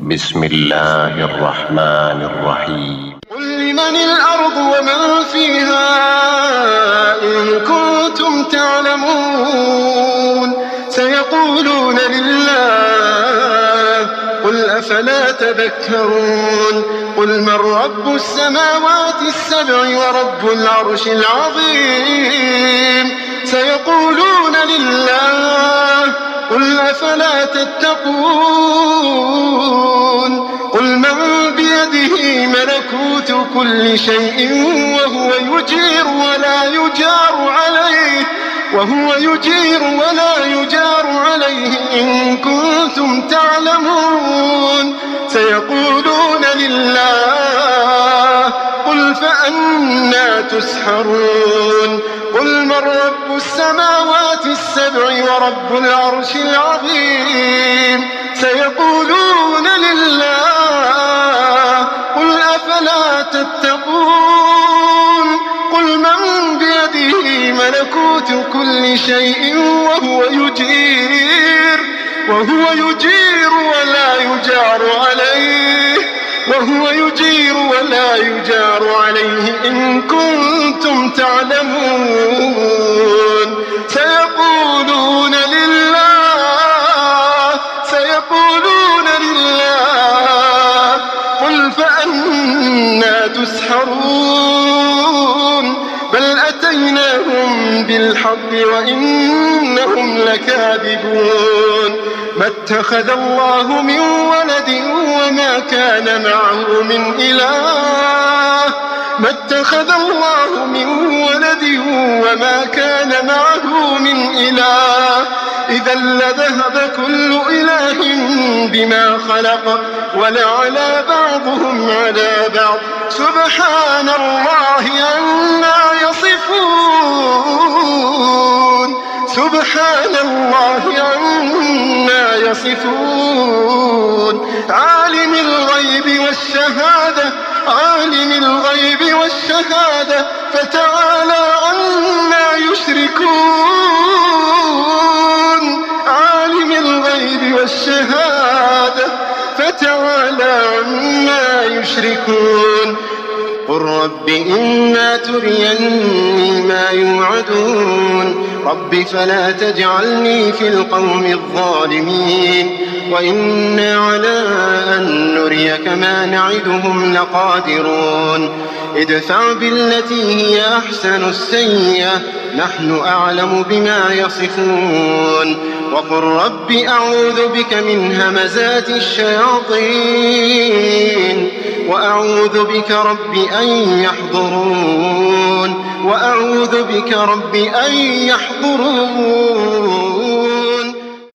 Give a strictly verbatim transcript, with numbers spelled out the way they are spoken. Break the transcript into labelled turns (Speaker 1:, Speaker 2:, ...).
Speaker 1: بسم الله الرحمن الرحيم.
Speaker 2: قل لمن الأرض ومن فيها إن كنتم تعلمون سيقولون لله قل أفلا تذكرون قل من رب السماوات السبع ورب العرش العظيم سيقولون لله قل أفلا تتقون قل من بيده ملكوت كل شيء وهو يجير ولا يجار عليه وهو يجير ولا يجار عليه إن كنتم تعلمون سيقولون لله قل فأنى تسحرون قل من رب السماوات السبع ورب العرش العظيم سيقولون لله قل أفلا تتقون قل من بيده ملكوت كل شيء وهو يجير وهو يجير ولا يجار عليه وهو يجير ولا يجار عليه إن كنتم تعلمون سيقولون لله سيقولون لله قل فأنى تسحرون بل أتيناهم بالحق وإنهم لكاذبون ما اتخذ الله من ولد وما كان معه من إله ما اتخذ الله من ولد وما كان معه من إله إذا لذهب كل إله بما خلق ولعلى بعضهم على بعض سبحان الله عما يصفون سبحان الله عما يصفون عالم الغيب والشهادة عالم الغيب والشهادة فتعالى عما يشركون عالم الغيب والشهادة فتعالى عما يشركون قل رب إما تريني ما يوعدون رب فلا تجعلني في القوم الظالمين وإنا على أن نريك ما نعدهم لقادرون ادفع بالتي هي أحسن السيئة نحن أعلم بما يصفون وقل رب أعوذ بك من همزات الشياطين وأعوذ بك رب أن يحضرون وأعوذ بك رب أن يحضرون